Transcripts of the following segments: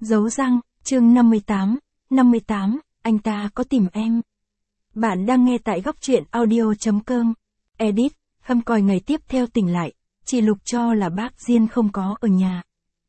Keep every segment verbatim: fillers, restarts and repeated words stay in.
Dấu răng, chương năm mươi tám, năm mươi tám, anh ta có tìm em. Bạn đang nghe tại góc truyện audio.com. Edit, hâm còi ngày tiếp theo tỉnh lại, chị Lục cho là bác Diên không có ở nhà.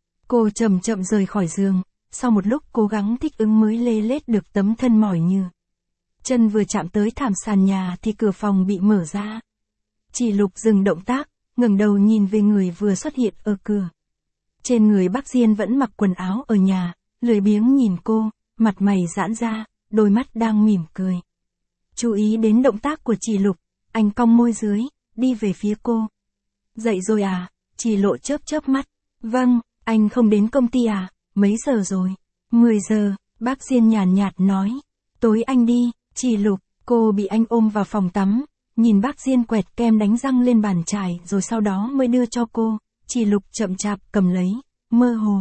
Cô chậm chậm rời khỏi giường, sau một lúc cố gắng thích ứng mới lê lết được tấm thân mỏi như. Chân vừa chạm tới thảm sàn nhà thì cửa phòng bị mở ra. Chị Lục dừng động tác, ngẩng đầu nhìn về người vừa xuất hiện ở cửa. Trên người bác Diên vẫn mặc quần áo ở nhà, lười biếng nhìn cô, mặt mày giãn ra, đôi mắt đang mỉm cười. Chú ý đến động tác của chị Lục, anh cong môi dưới, đi về phía cô. Dậy rồi à? Chị Lộ chớp chớp mắt. Vâng, anh không đến công ty à? Mấy giờ rồi? mười giờ, bác Diên nhàn nhạt nói. Tối anh đi, chị Lục, cô bị anh ôm vào phòng tắm, nhìn bác Diên quẹt kem đánh răng lên bàn chải rồi sau đó mới đưa cho cô. Chị Lục chậm chạp cầm lấy, mơ hồ.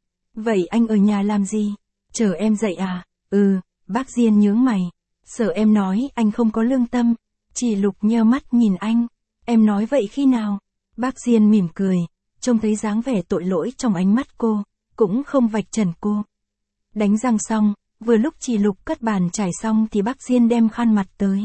Vậy anh ở nhà làm gì? Chờ em dậy à? Ừ, bác Diên nhướng mày. Sợ em nói anh không có lương tâm. Chị Lục nheo mắt nhìn anh. Em nói vậy khi nào? Bác Diên mỉm cười, trông thấy dáng vẻ tội lỗi trong ánh mắt cô, cũng không vạch trần cô. Đánh răng xong, vừa lúc chị Lục cất bàn chải xong thì bác Diên đem khăn mặt tới.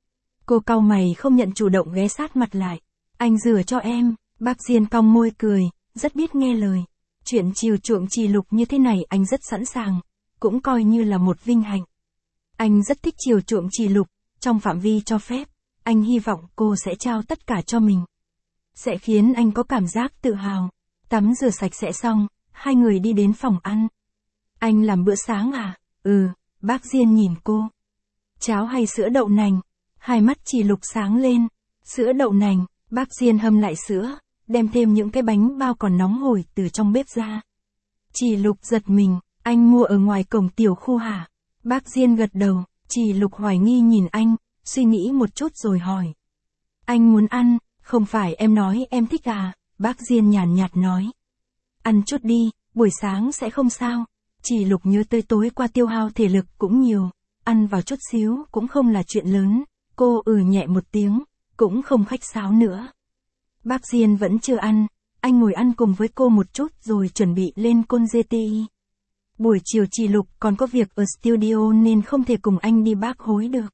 Cô cau mày không nhận chủ động ghé sát mặt lại. Anh rửa cho em. Bác Diên cong môi cười, rất biết nghe lời. Chuyện chiều chuộng chị Lục như thế này anh rất sẵn sàng, cũng coi như là một vinh hạnh. Anh rất thích chiều chuộng chị Lục, trong phạm vi cho phép, anh hy vọng cô sẽ trao tất cả cho mình. Sẽ khiến anh có cảm giác tự hào. Tắm rửa sạch sẽ xong, hai người đi đến phòng ăn. Anh làm bữa sáng à? Ừ, bác Diên nhìn cô. Cháo hay sữa đậu nành? Hai mắt chị Lục sáng lên. Sữa đậu nành, bác Diên hâm lại sữa, đem thêm những cái bánh bao còn nóng hổi từ trong bếp ra. Chị Lục giật mình, anh mua ở ngoài cổng tiểu khu hả? Bác Diên gật đầu, chị Lục hoài nghi nhìn anh, suy nghĩ một chút rồi hỏi. Anh muốn ăn, không phải em nói em thích à? Bác Diên nhàn nhạt nói. Ăn chút đi, buổi sáng sẽ không sao. Chị Lục nhớ tới tối qua tiêu hao thể lực cũng nhiều, ăn vào chút xíu cũng không là chuyện lớn. Cô ừ nhẹ một tiếng, cũng không khách sáo nữa. Bác Diên vẫn chưa ăn, anh ngồi ăn cùng với cô một chút rồi chuẩn bị lên côn giê tê i. Buổi chiều chị Lục còn có việc ở studio nên không thể cùng anh đi bác hối được.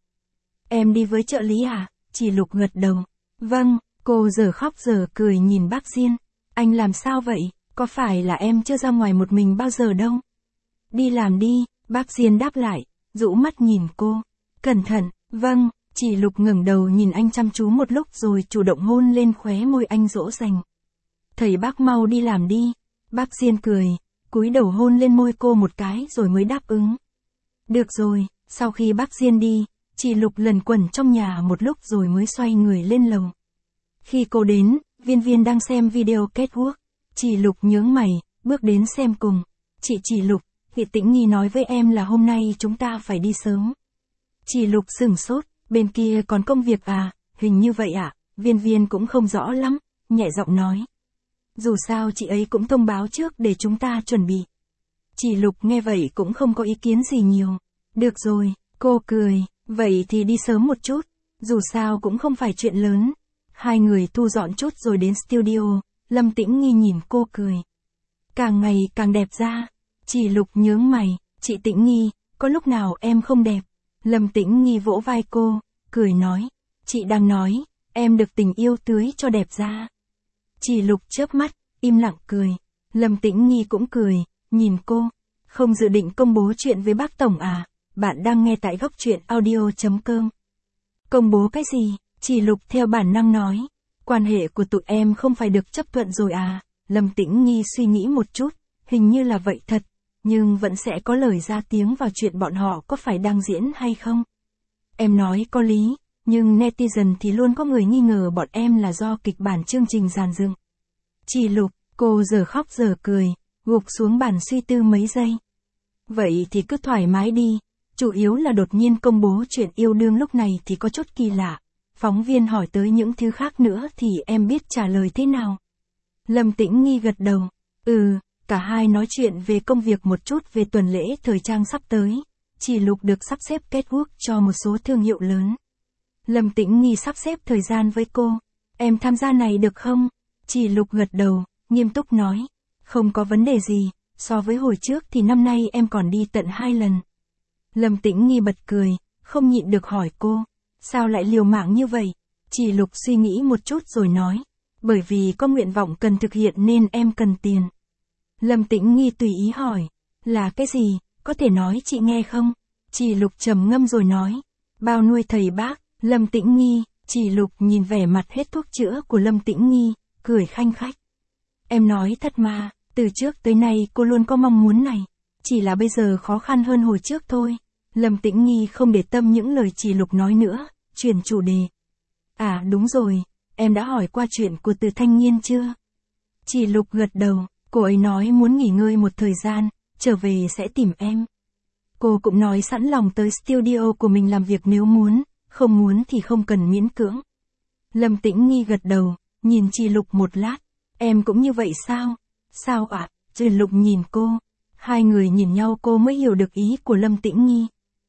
Em đi với trợ lý à? Chị Lục gật đầu. Vâng, cô giờ khóc giờ cười nhìn bác Diên. Anh làm sao vậy? Có phải là em chưa ra ngoài một mình bao giờ đâu? Đi làm đi, bác Diên đáp lại, rũ mắt nhìn cô. Cẩn thận, vâng. Chị Lục ngẩng đầu nhìn anh chăm chú một lúc rồi chủ động hôn lên khóe môi anh dỗ dành. Thầy bác mau đi làm đi. Bác Diên cười, cúi đầu hôn lên môi cô một cái rồi mới đáp ứng. Được rồi, sau khi bác Diên đi, chị Lục lẩn quẩn trong nhà một lúc rồi mới xoay người lên lầu. Khi cô đến, Viên Viên đang xem video catwalk. Chị Lục nhướng mày, bước đến xem cùng. Chị chị Lục, Thị Tĩnh Nghi nói với em là hôm nay chúng ta phải đi sớm. Chị Lục sửng sốt. Bên kia còn công việc à? Hình như vậy ạ. À? Viên Viên cũng không rõ lắm, nhẹ giọng nói. Dù sao chị ấy cũng thông báo trước để chúng ta chuẩn bị. Chị Lục nghe vậy cũng không có ý kiến gì nhiều. Được rồi, cô cười, vậy thì đi sớm một chút, dù sao cũng không phải chuyện lớn. Hai người thu dọn chút rồi đến studio, Lâm Tĩnh Nghi nhìn cô cười. Càng ngày càng đẹp ra. Chị Lục nhướng mày, chị Tĩnh Nghi, có lúc nào em không đẹp? Lâm Tĩnh Nghi vỗ vai cô, cười nói, chị đang nói, em được tình yêu tưới cho đẹp ra. Chị Lục chớp mắt, im lặng cười. Lâm Tĩnh Nghi cũng cười, nhìn cô, không dự định công bố chuyện với bác Tổng à? Bạn đang nghe tại góc truyện audio.com. Công bố cái gì? Chị Lục theo bản năng nói, quan hệ của tụi em không phải được chấp thuận rồi à? Lâm Tĩnh Nghi suy nghĩ một chút, hình như là vậy thật. Nhưng vẫn sẽ có lời ra tiếng vào chuyện bọn họ có phải đang diễn hay không. Em nói có lý, nhưng netizen thì luôn có người nghi ngờ bọn em là do kịch bản chương trình dàn dựng. Chị Lục, cô giờ khóc giờ cười, gục xuống bàn suy tư mấy giây. Vậy thì cứ thoải mái đi, chủ yếu là đột nhiên công bố chuyện yêu đương lúc này thì có chút kỳ lạ. Phóng viên hỏi tới những thứ khác nữa thì em biết trả lời thế nào. Lâm Tĩnh Nghi gật đầu, ừ. Cả hai nói chuyện về công việc một chút về tuần lễ thời trang sắp tới. Chị Lục được sắp xếp catwalk cho một số thương hiệu lớn. Lâm Tĩnh Nghi sắp xếp thời gian với cô. Em tham gia này được không? Chị Lục gật đầu, nghiêm túc nói. Không có vấn đề gì, so với hồi trước thì năm nay em còn đi tận hai lần. Lâm Tĩnh Nghi bật cười, không nhịn được hỏi cô, sao lại liều mạng như vậy? Chỉ Lục suy nghĩ một chút rồi nói, bởi vì có nguyện vọng cần thực hiện nên em cần tiền. Lâm Tĩnh Nghi tùy ý hỏi, là cái gì, có thể nói chị nghe không? Chỉ Lục trầm ngâm rồi nói, bao nuôi thầy bác. Lâm Tĩnh Nghi, Chỉ Lục nhìn vẻ mặt hết thuốc chữa của Lâm Tĩnh Nghi, cười khanh khách. Em nói thật mà, từ trước tới nay cô luôn có mong muốn này, chỉ là bây giờ khó khăn hơn hồi trước thôi. Lâm Tĩnh Nghi không để tâm những lời Chỉ Lục nói nữa, chuyển chủ đề. À đúng rồi, em đã hỏi qua chuyện của Từ Thanh Nhiên chưa? Chỉ Lục gật đầu, cô ấy nói muốn nghỉ ngơi một thời gian, trở về sẽ tìm em. Cô cũng nói sẵn lòng tới studio của mình làm việc nếu muốn, không muốn thì không cần miễn cưỡng. Lâm Tĩnh Nghi gật đầu, nhìn Chỉ Lục một lát, em cũng như vậy sao? Sao ạ? À? Chỉ Lục nhìn cô, hai người nhìn nhau cô mới hiểu được ý của Lâm Tĩnh Nghi.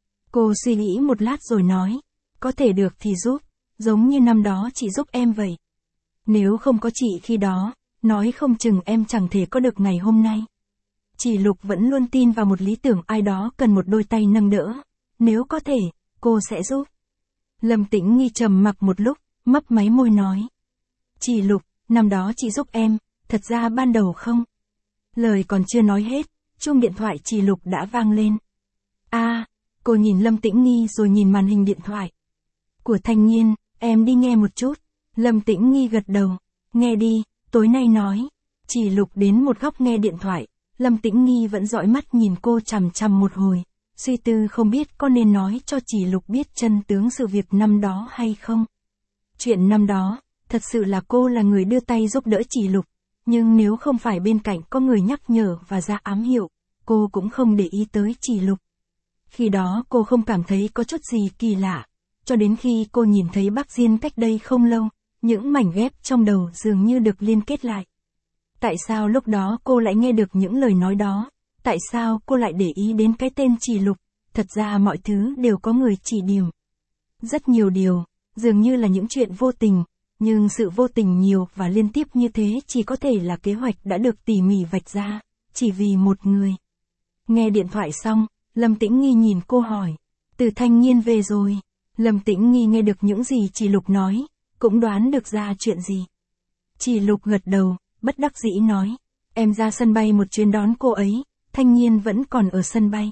Cô suy nghĩ một lát rồi nói, có thể được thì giúp, giống như năm đó chị giúp em vậy. Nếu không có chị khi đó, nói không chừng em chẳng thể có được ngày hôm nay. Chỉ Lục vẫn luôn tin vào một lý tưởng ai đó cần một đôi tay nâng đỡ, nếu có thể, cô sẽ giúp. Lâm Tĩnh Nghi trầm mặc một lúc, mấp máy môi nói. Chỉ Lục, năm đó chị giúp em, thật ra ban đầu không. Lời còn chưa nói hết, chuông điện thoại Chỉ Lục đã vang lên. A, à, cô nhìn Lâm Tĩnh Nghi rồi nhìn màn hình điện thoại. Của Thanh Nhiên, em đi nghe một chút. Lâm Tĩnh Nghi gật đầu, nghe đi, tối nay nói. Chỉ Lục đến một góc nghe điện thoại, Lâm Tĩnh Nghi vẫn dõi mắt nhìn cô chằm chằm một hồi, suy tư không biết có nên nói cho Chỉ Lục biết chân tướng sự việc năm đó hay không. Chuyện năm đó, thật sự là cô là người đưa tay giúp đỡ Chỉ Lục, nhưng nếu không phải bên cạnh có người nhắc nhở và ra ám hiệu, cô cũng không để ý tới Chỉ Lục. Khi đó cô không cảm thấy có chút gì kỳ lạ, cho đến khi cô nhìn thấy bác Diên cách đây không lâu, những mảnh ghép trong đầu dường như được liên kết lại. Tại sao lúc đó cô lại nghe được những lời nói đó? Tại sao cô lại để ý đến cái tên Chỉ Lục? Thật ra mọi thứ đều có người chỉ điểm. Rất nhiều điều, dường như là những chuyện vô tình, nhưng sự vô tình nhiều và liên tiếp như thế chỉ có thể là kế hoạch đã được tỉ mỉ vạch ra, chỉ vì một người. Nghe điện thoại xong, Lâm Tĩnh Nghi nhìn cô hỏi, Từ Thanh Nhiên về rồi. Lâm Tĩnh Nghi nghe được những gì Chỉ Lục nói, cũng đoán được ra chuyện gì. Chỉ Lục gật đầu, bất đắc dĩ nói, em ra sân bay một chuyến đón cô ấy, Thanh Nhiên vẫn còn ở sân bay.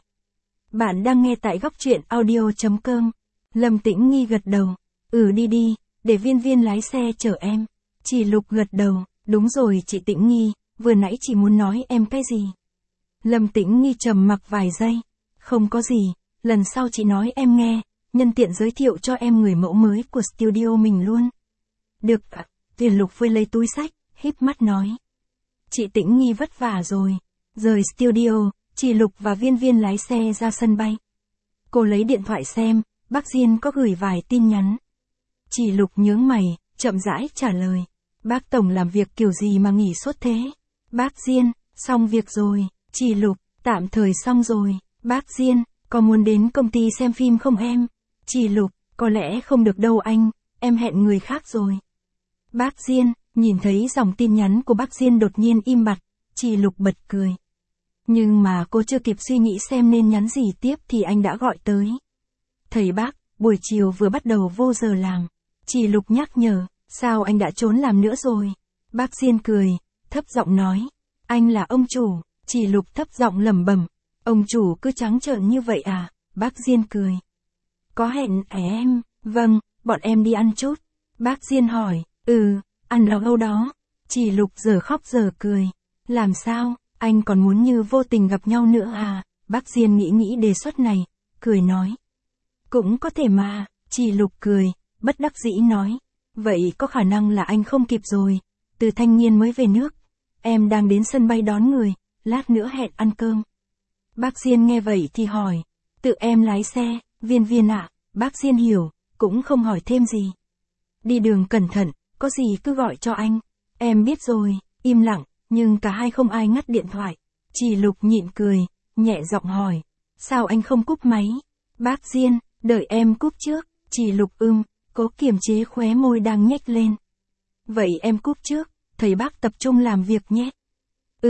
Bạn đang nghe tại góc truyện audio chấm com. Lâm Tĩnh Nghi gật đầu, ừ đi đi, để Viên Viên lái xe chở em. Chỉ Lục gật đầu, đúng rồi chị Tĩnh Nghi, vừa nãy chị muốn nói em cái gì? Lâm Tĩnh Nghi trầm mặc vài giây, không có gì, lần sau chị nói em nghe, nhân tiện giới thiệu cho em người mẫu mới của studio mình luôn. Được ạ, Tiền Lục vơi lấy túi xách, híp mắt nói. Chị Tĩnh Nghi vất vả rồi. Rời studio, Chỉ Lục và Viên Viên lái xe ra sân bay. Cô lấy điện thoại xem, bác Diên có gửi vài tin nhắn. Chỉ Lục nhướng mày, chậm rãi trả lời. Bác Tổng làm việc kiểu gì mà nghỉ suốt thế? Bác Diên, xong việc rồi. Chỉ Lục, tạm thời xong rồi. Bác Diên, có muốn đến công ty xem phim không em? Chỉ Lục, có lẽ không được đâu anh, em hẹn người khác rồi. Bác Diên, nhìn thấy dòng tin nhắn của bác Diên đột nhiên im bặt, Chỉ Lục bật cười. Nhưng mà cô chưa kịp suy nghĩ xem nên nhắn gì tiếp thì anh đã gọi tới. Thầy bác, buổi chiều vừa bắt đầu vô giờ làm. Chỉ Lục nhắc nhở, sao anh đã trốn làm nữa rồi? Bác Diên cười, thấp giọng nói, anh là ông chủ. Chỉ Lục thấp giọng lẩm bẩm, ông chủ cứ trắng trợn như vậy à? Bác Diên cười. Có hẹn à em? Vâng, bọn em đi ăn chút. Bác Diên hỏi, ừ, ăn ở đâu đó? Chỉ Lục giờ khóc giờ cười. Làm sao, anh còn muốn như vô tình gặp nhau nữa à? Bác Diên nghĩ nghĩ đề xuất này, cười nói. Cũng có thể mà, Chỉ Lục cười, bất đắc dĩ nói. Vậy có khả năng là anh không kịp rồi, Từ Thanh Nhiên mới về nước. Em đang đến sân bay đón người, lát nữa hẹn ăn cơm. Bác Diên nghe vậy thì hỏi, tự em lái xe, Viên Viên ạ? Bác Diên hiểu, cũng không hỏi thêm gì. Đi đường cẩn thận, có gì cứ gọi cho anh. Em biết rồi, im lặng, nhưng cả hai không ai ngắt điện thoại. Chỉ Lục nhịn cười, nhẹ giọng hỏi, sao anh không cúp máy? Bác Diên, đợi em cúp trước. Chỉ Lục ưm, cố kiềm chế khóe môi đang nhếch lên. Vậy em cúp trước, thầy bác tập trung làm việc nhé. Ừ,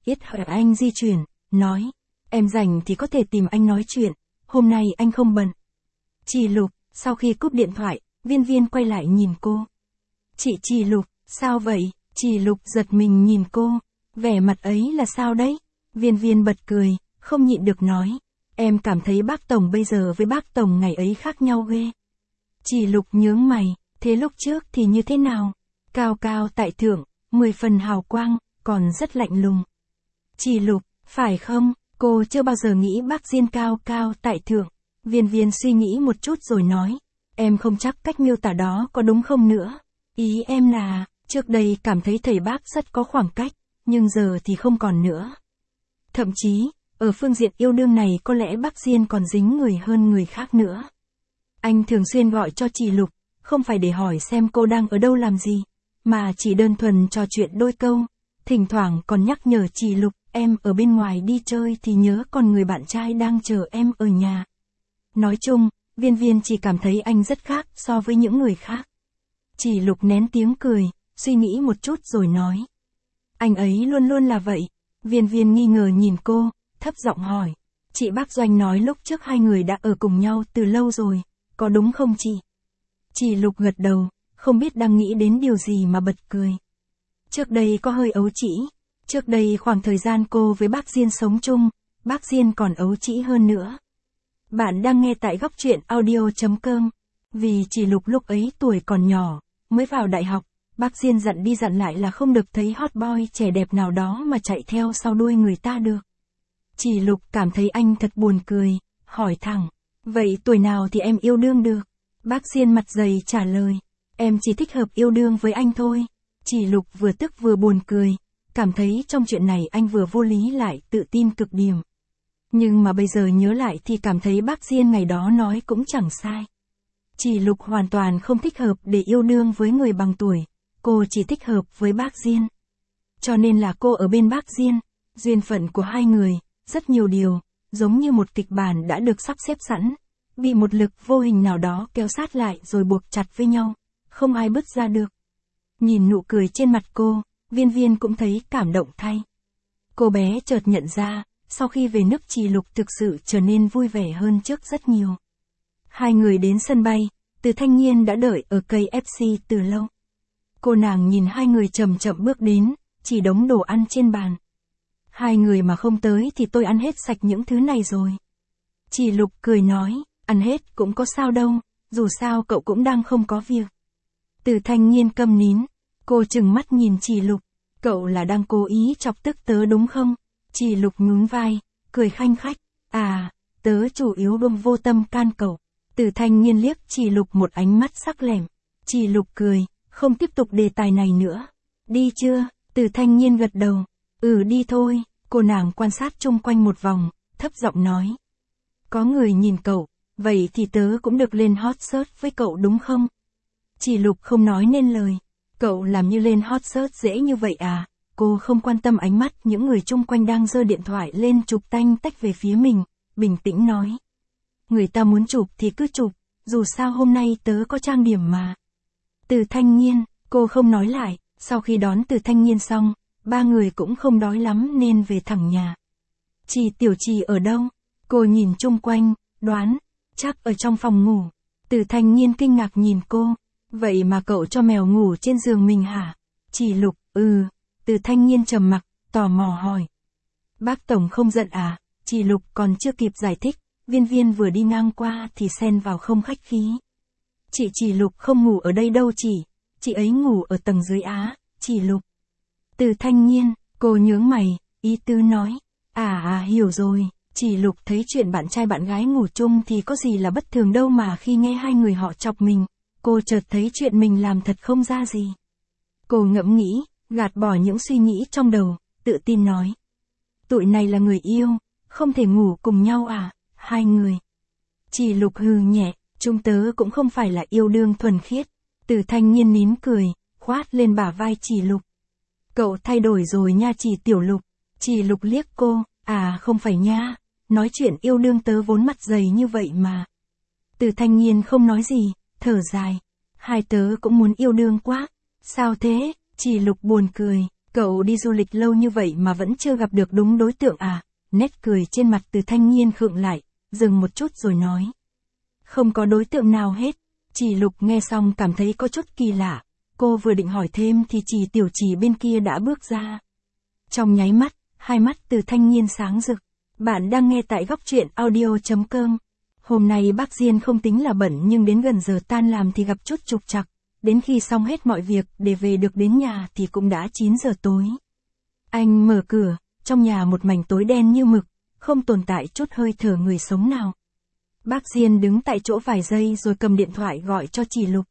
Yết hầu anh di chuyển, nói, em rảnh thì có thể tìm anh nói chuyện, hôm nay anh không bận. Chị Lục, sau khi cúp điện thoại, Viên Viên quay lại nhìn cô. Chị chị Lục, sao vậy? Chị Lục giật mình nhìn cô, vẻ mặt ấy là sao đấy? Viên Viên bật cười, không nhịn được nói, em cảm thấy bác Tổng bây giờ với bác Tổng ngày ấy khác nhau ghê. Chị Lục nhướng mày, thế lúc trước thì như thế nào? Cao cao tại thượng, mười phần hào quang, còn rất lạnh lùng. Chị Lục, phải không? Cô chưa bao giờ nghĩ bác Diên cao cao tại thượng. Viên Viên suy nghĩ một chút rồi nói, em không chắc cách miêu tả đó có đúng không nữa. Ý em là, trước đây cảm thấy thầy bác rất có khoảng cách, nhưng giờ thì không còn nữa. Thậm chí, ở phương diện yêu đương này có lẽ bác Diên còn dính người hơn người khác nữa. Anh thường xuyên gọi cho chị Lục, không phải để hỏi xem cô đang ở đâu làm gì, mà chỉ đơn thuần trò chuyện đôi câu, thỉnh thoảng còn nhắc nhở chị Lục, em ở bên ngoài đi chơi thì nhớ còn người bạn trai đang chờ em ở nhà. Nói chung, Viên Viên chỉ cảm thấy anh rất khác so với những người khác. Chị Lục nén tiếng cười, suy nghĩ một chút rồi nói. Anh ấy luôn luôn là vậy. Viên Viên nghi ngờ nhìn cô, thấp giọng hỏi. Chị bác Doanh nói lúc trước hai người đã ở cùng nhau từ lâu rồi, có đúng không chị? Chị Lục gật đầu, không biết đang nghĩ đến điều gì mà bật cười. Trước đây có hơi ấu trĩ, trước đây khoảng thời gian cô với bác Diên sống chung, bác Diên còn ấu trĩ hơn nữa. Bạn đang nghe tại góc truyện audio chấm com. Vì chị Lục lúc ấy tuổi còn nhỏ, mới vào đại học, bác Diên dặn đi dặn lại là không được thấy hot boy trẻ đẹp nào đó mà chạy theo sau đuôi người ta được. Chị Lục cảm thấy anh thật buồn cười, hỏi thẳng, vậy tuổi nào thì em yêu đương được? Bác Diên mặt dày trả lời, em chỉ thích hợp yêu đương với anh thôi. Chị Lục vừa tức vừa buồn cười, cảm thấy trong chuyện này anh vừa vô lý lại tự tin cực điểm. Nhưng mà bây giờ nhớ lại thì cảm thấy bác Diên ngày đó nói cũng chẳng sai. Chị Lục hoàn toàn không thích hợp để yêu đương với người bằng tuổi, cô chỉ thích hợp với bác Diên. Cho nên là cô ở bên bác Diên, duyên phận của hai người, rất nhiều điều, giống như một kịch bản đã được sắp xếp sẵn, bị một lực vô hình nào đó kéo sát lại rồi buộc chặt với nhau, không ai bứt ra được. Nhìn nụ cười trên mặt cô, Viên Viên cũng thấy cảm động thay. Cô bé chợt nhận ra, sau khi về nước chị Lục thực sự trở nên vui vẻ hơn trước rất nhiều. Hai người đến sân bay, Từ Thanh Nhiên đã đợi ở cây ép xê từ lâu. Cô nàng nhìn hai người chậm chậm bước đến, chỉ đống đồ ăn trên bàn. Hai người mà không tới thì tôi ăn hết sạch những thứ này rồi. Chị Lục cười nói, ăn hết cũng có sao đâu, dù sao cậu cũng đang không có việc. Từ Thanh Nhiên câm nín, cô trừng mắt nhìn chị Lục, cậu là đang cố ý chọc tức tớ đúng không? Chị Lục nhún vai, cười khanh khách, à, tớ chủ yếu đâm vô tâm can cậu. Từ Thanh Nhiên liếc chị Lục một ánh mắt sắc lẻm. Chị Lục cười, không tiếp tục đề tài này nữa. Đi chưa? Từ Thanh Nhiên gật đầu. Ừ đi thôi. Cô nàng quan sát chung quanh một vòng, thấp giọng nói. Có người nhìn cậu, vậy thì tớ cũng được lên hot search với cậu đúng không? Chị Lục không nói nên lời. Cậu làm như lên hot search dễ như vậy à? Cô không quan tâm ánh mắt những người chung quanh đang giơ điện thoại lên chụp tanh tách về phía mình, bình tĩnh nói. Người ta muốn chụp thì cứ chụp, dù sao hôm nay tớ có trang điểm mà. Từ Thanh Nhiên, cô không nói lại, sau khi đón Từ Thanh Nhiên xong, ba người cũng không đói lắm nên về thẳng nhà. Chị Tiểu Trì ở đâu? Cô nhìn chung quanh, đoán, chắc ở trong phòng ngủ. Từ Thanh Nhiên kinh ngạc nhìn cô, vậy mà cậu cho mèo ngủ trên giường mình hả? Chị Lục, ừ. Từ Thanh Nhiên trầm mặc, tò mò hỏi. Bác Tổng không giận à? Chị Lục còn chưa kịp giải thích, Viên Viên vừa đi ngang qua thì xen vào không khách khí. Chị Chị Lục không ngủ ở đây đâu chị, chị ấy ngủ ở tầng dưới á, chị Lục. Từ Thanh Nhiên, cô nhướng mày, ý tứ nói. À à hiểu rồi, chị Lục thấy chuyện bạn trai bạn gái ngủ chung thì có gì là bất thường đâu mà khi nghe hai người họ chọc mình, cô chợt thấy chuyện mình làm thật không ra gì. Cô ngẫm nghĩ, gạt bỏ những suy nghĩ trong đầu, tự tin nói. Tụi này là người yêu, không thể ngủ cùng nhau à, hai người. Chị Lục hừ nhẹ, chúng tớ cũng không phải là yêu đương thuần khiết. Từ Thanh Nhiên nín cười, khoát lên bả vai chị Lục. Cậu thay đổi rồi nha chị Tiểu Lục. Chị Lục liếc cô, à không phải nha, nói chuyện yêu đương tớ vốn mặt dày như vậy mà. Từ Thanh Nhiên không nói gì, thở dài. Hai tớ cũng muốn yêu đương quá. Sao thế? Chị Lục buồn cười, Cậu đi du lịch lâu như vậy mà vẫn chưa gặp được đúng đối tượng à? Nét cười trên mặt Từ Thanh Nhiên khựng lại, dừng một chút rồi nói. Không có đối tượng nào hết. Chỉ Lục nghe xong cảm thấy có chút kỳ lạ. Cô vừa định hỏi thêm thì Chỉ Tiểu Chỉ bên kia đã bước ra. Trong nháy mắt, hai mắt Từ Thanh Nhiên sáng rực. Bạn đang nghe tại góc truyện audio.com. Hôm nay bác Diên không tính là bận nhưng đến gần giờ tan làm thì gặp chút trục trặc. Đến khi xong hết mọi việc để về được đến nhà thì cũng đã chín giờ tối. Anh mở cửa, trong nhà một mảnh tối đen như mực, không tồn tại chút hơi thở người sống nào. Bác Diên đứng tại chỗ vài giây rồi cầm điện thoại gọi cho Chỉ Lục.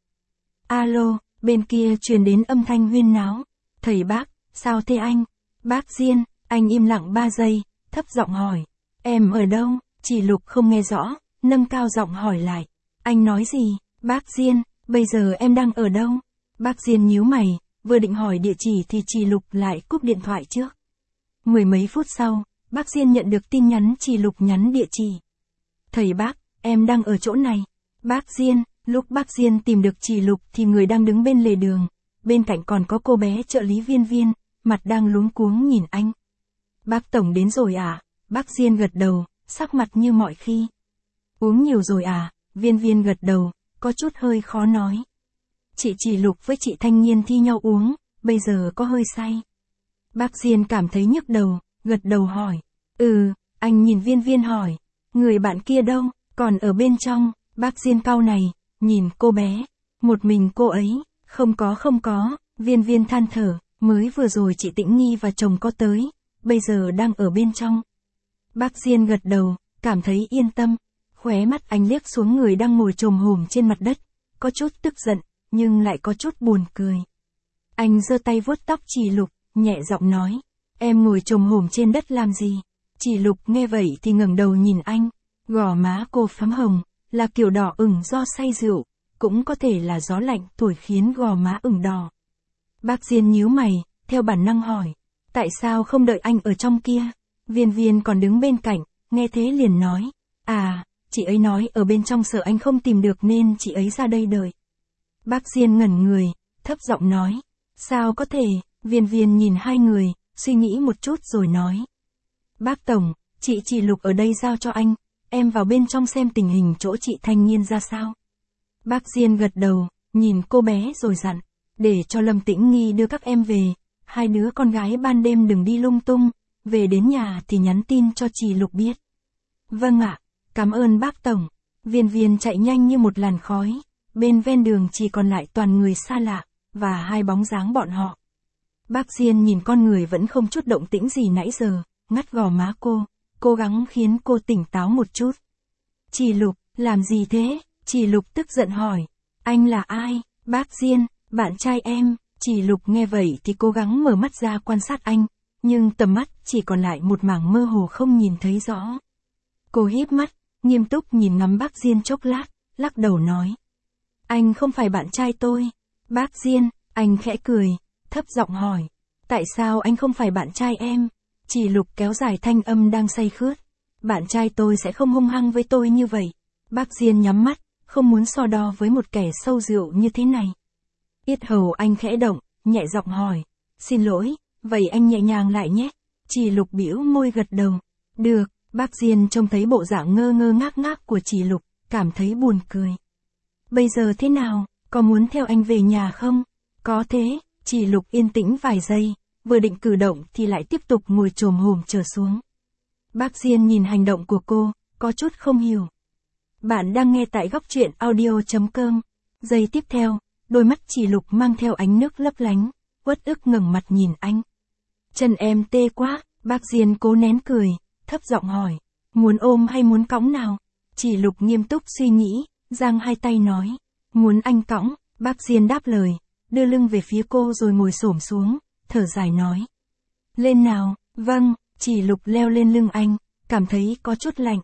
Alo, bên kia truyền đến âm thanh huyên náo. Thầy bác, sao thế anh? Bác Diên, anh im lặng ba giây, thấp giọng hỏi. Em ở đâu? Chỉ Lục không nghe rõ, nâng cao giọng hỏi lại. Anh nói gì? Bác Diên, bây giờ em đang ở đâu? Bác Diên nhíu mày, vừa định hỏi địa chỉ thì Chỉ Lục lại cúp điện thoại trước. Mười mấy phút sau, bác Diên nhận được tin nhắn Chỉ Lục nhắn địa chỉ. Thầy bác, em đang ở chỗ này. Bác Diên, lúc bác Diên tìm được Chỉ Lục thì người đang đứng bên lề đường. Bên cạnh còn có cô bé trợ lý Viên Viên, mặt đang luống cuống nhìn anh. Bác Tổng đến rồi à? Bác Diên gật đầu, sắc mặt như mọi khi. Uống nhiều rồi à? Viên Viên gật đầu, có chút hơi khó nói. Chị Chỉ Lục với chị Thanh Nhiên thi nhau uống, bây giờ có hơi say. Bác Diên cảm thấy nhức đầu, gật đầu hỏi. Ừ, anh nhìn Viên Viên hỏi. Người bạn kia đâu? Còn ở bên trong. Bác Diên cau này, nhìn cô bé. Một mình cô ấy. Không có không có. Viên Viên than thở. Mới vừa rồi chị Tĩnh Nghi và chồng có tới. Bây giờ đang ở bên trong. Bác Diên gật đầu, cảm thấy yên tâm. Khóe mắt anh liếc xuống người đang ngồi chồm hổm trên mặt đất. Có chút tức giận, nhưng lại có chút buồn cười. Anh giơ tay vuốt tóc Chỉ Lục, nhẹ giọng nói. Em ngồi chồm hổm trên đất làm gì? Chỉ Lục nghe vậy thì ngẩng đầu nhìn anh. Gò má cô phấm hồng, là kiểu đỏ ửng do say rượu, cũng có thể là gió lạnh thổi khiến gò má ửng đỏ. Bác Diên nhíu mày, theo bản năng hỏi. Tại sao không đợi anh ở trong kia? Viên Viên còn đứng bên cạnh, nghe thế liền nói. À, chị ấy nói ở bên trong sợ anh không tìm được nên chị ấy ra đây đợi. Bác Diên ngẩn người, thấp giọng nói. Sao có thể? Viên Viên nhìn hai người, suy nghĩ một chút rồi nói. Bác Tổng, chị Chỉ Lục ở đây giao cho anh, em vào bên trong xem tình hình chỗ chị Thanh Nhiên ra sao. Bác Diên gật đầu, nhìn cô bé rồi dặn. Để cho Lâm Tĩnh Nghi đưa các em về, hai đứa con gái ban đêm đừng đi lung tung, về đến nhà thì nhắn tin cho Chỉ Lục biết. Vâng ạ, cảm ơn bác Tổng. Viên Viên chạy nhanh như một làn khói, bên ven đường chỉ còn lại toàn người xa lạ, và hai bóng dáng bọn họ. Bác Diên nhìn con người vẫn không chút động tĩnh gì nãy giờ, ngắt gò má cô, cố gắng khiến cô tỉnh táo một chút. Chỉ Lục, làm gì thế? Chỉ Lục tức giận hỏi. Anh là ai? Bác Diên, bạn trai em. Chỉ Lục nghe vậy thì cố gắng mở mắt ra quan sát anh, nhưng tầm mắt chỉ còn lại một mảng mơ hồ không nhìn thấy rõ. Cô híp mắt, nghiêm túc nhìn ngắm bác Diên chốc lát, lắc đầu nói. Anh không phải bạn trai tôi. Bác Diên, anh khẽ cười, thấp giọng hỏi. Tại sao anh không phải bạn trai em? Chỉ Lục kéo dài thanh âm đang say khướt. Bạn trai tôi sẽ không hung hăng với tôi như vậy. Bác Diên nhắm mắt, không muốn so đo với một kẻ sâu rượu như thế này. Yết hầu anh khẽ động, nhẹ giọng hỏi. Xin lỗi, vậy anh nhẹ nhàng lại nhé. Chỉ Lục bĩu môi gật đầu. Được, bác Diên trông thấy bộ dạng ngơ ngơ ngác ngác của Chỉ Lục, cảm thấy buồn cười. Bây giờ thế nào, có muốn theo anh về nhà không? Có thế, Chỉ Lục yên tĩnh vài giây, vừa định cử động thì lại tiếp tục ngồi chồm hổm trở xuống. Bác Diên nhìn hành động của cô, có chút không hiểu. Bạn đang nghe tại góc truyện audio.com. Giây tiếp theo, đôi mắt Chỉ Lục mang theo ánh nước lấp lánh, uất ức ngẩng mặt nhìn anh. Chân em tê quá, bác Diên cố nén cười, thấp giọng hỏi. Muốn ôm hay muốn cõng nào? Chỉ Lục nghiêm túc suy nghĩ, giang hai tay nói. Muốn anh cõng, bác Diên đáp lời, đưa lưng về phía cô rồi ngồi xổm xuống, thở dài nói. Lên nào, vâng, Chỉ Lục leo lên lưng anh, cảm thấy có chút lạnh.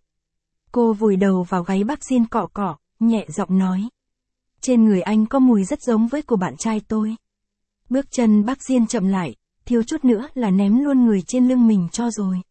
Cô vùi đầu vào gáy bác Diên cọ cọ, nhẹ giọng nói. Trên người anh có mùi rất giống với của bạn trai tôi. Bước chân bác Diên chậm lại, thiếu chút nữa là ném luôn người trên lưng mình cho rồi.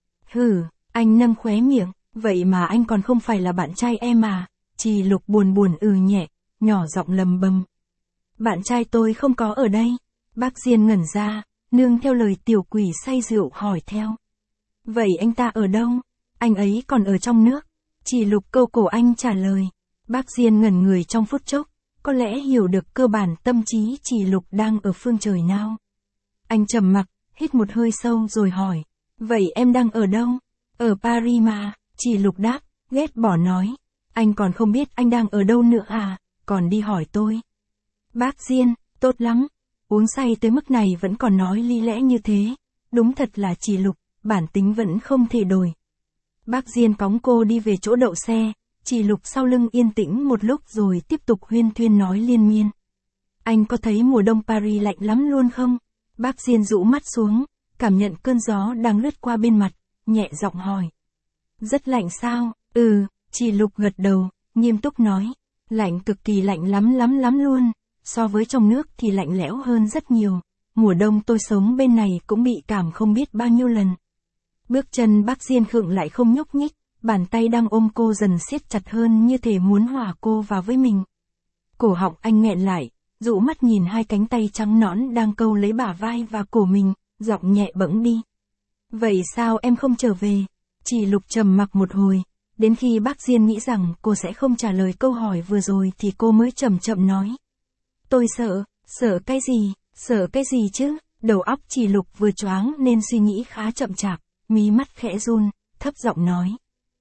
Hừ, anh nâng khóe miệng, vậy mà anh còn không phải là bạn trai em à? Chỉ Lục buồn buồn ừ nhẹ, nhỏ giọng lầm bầm. Bạn trai tôi không có ở đây. Bác Diên ngẩn ra, nương theo lời tiểu quỷ say rượu hỏi theo. Vậy anh ta ở đâu? Anh ấy còn ở trong nước. Chỉ Lục câu cổ anh trả lời. Bác Diên ngẩn người trong phút chốc, có lẽ hiểu được cơ bản tâm trí Chỉ Lục đang ở phương trời nào. Anh trầm mặc, hít một hơi sâu rồi hỏi. Vậy em đang ở đâu? Ở Paris mà, Chỉ Lục đáp, ghét bỏ nói. Anh còn không biết anh đang ở đâu nữa à, còn đi hỏi tôi. Bác Diên, tốt lắm. Uống say tới mức này vẫn còn nói lý lẽ như thế. Đúng thật là Chỉ Lục, bản tính vẫn không thể đổi. Bác Diên cõng cô đi về chỗ đậu xe. Chỉ Lục sau lưng yên tĩnh một lúc rồi tiếp tục huyên thuyên nói liên miên. Anh có thấy mùa đông Paris lạnh lắm luôn không? Bác Diên rũ mắt xuống, cảm nhận cơn gió đang lướt qua bên mặt, nhẹ giọng hỏi. Rất lạnh sao? Ừ, Chỉ Lục gật đầu, nghiêm túc nói. Lạnh cực kỳ lạnh lắm lắm lắm luôn, so với trong nước thì lạnh lẽo hơn rất nhiều. Mùa đông tôi sống bên này cũng bị cảm không biết bao nhiêu lần. Bước chân bác Diên khựng lại không nhúc nhích, bàn tay đang ôm cô dần siết chặt hơn như thể muốn hòa cô vào với mình. Cổ họng anh nghẹn lại, dụ mắt nhìn hai cánh tay trắng nõn đang câu lấy bả vai và cổ mình, giọng nhẹ bẫng đi. Vậy sao em không trở về? Chỉ Lục trầm mặc một hồi, đến khi bác Diên nghĩ rằng cô sẽ không trả lời câu hỏi vừa rồi thì cô mới chậm chậm nói. Tôi sợ, sợ cái gì, sợ cái gì chứ? Đầu óc Chỉ Lục vừa choáng nên suy nghĩ khá chậm chạp, mí mắt khẽ run, thấp giọng nói.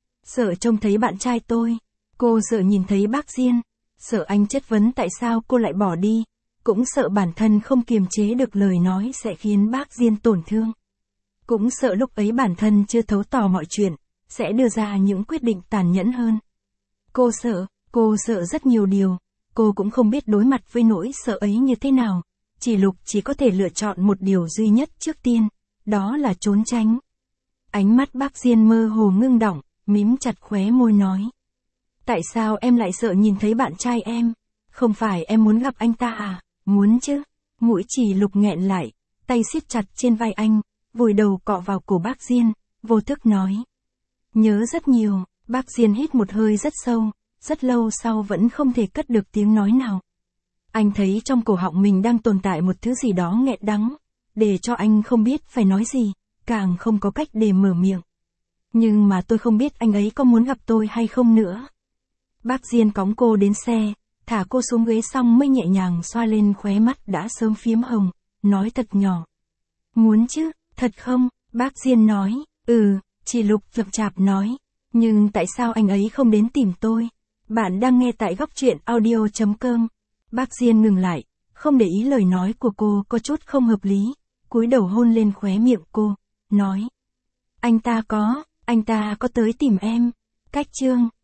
Sợ trông thấy bạn trai tôi, cô sợ nhìn thấy bác Diên, sợ anh chất vấn tại sao cô lại bỏ đi, cũng sợ bản thân không kiềm chế được lời nói sẽ khiến bác Diên tổn thương. Cũng sợ lúc ấy bản thân chưa thấu tỏ mọi chuyện, sẽ đưa ra những quyết định tàn nhẫn hơn. Cô sợ, cô sợ rất nhiều điều, cô cũng không biết đối mặt với nỗi sợ ấy như thế nào. Chỉ Lục chỉ có thể lựa chọn một điều duy nhất trước tiên, đó là trốn tránh. Ánh mắt bác Diên mơ hồ ngưng đọng, mím chặt khóe môi nói. Tại sao em lại sợ nhìn thấy bạn trai em? Không phải em muốn gặp anh ta à? Muốn chứ? Mũi Chỉ Lục nghẹn lại, tay siết chặt trên vai anh, vùi đầu cọ vào cổ bác Diên, vô thức nói. Nhớ rất nhiều, bác Diên hít một hơi rất sâu, rất lâu sau vẫn không thể cất được tiếng nói nào. Anh thấy trong cổ họng mình đang tồn tại một thứ gì đó nghẹn đắng, để cho anh không biết phải nói gì, càng không có cách để mở miệng. Nhưng mà tôi không biết anh ấy có muốn gặp tôi hay không nữa. Bác Diên cõng cô đến xe, thả cô xuống ghế xong mới nhẹ nhàng xoa lên khóe mắt đã sớm phiếm hồng, nói thật nhỏ. Muốn chứ, thật không? Bác Diên nói, ừ, Chỉ Lục chậm chạp nói. Nhưng tại sao anh ấy không đến tìm tôi? Bạn đang nghe tại góc truyện audio chấm com. Bác Diên ngừng lại, không để ý lời nói của cô có chút không hợp lý, cúi đầu hôn lên khóe miệng cô, nói. Anh ta có, anh ta có tới tìm em. Cách chương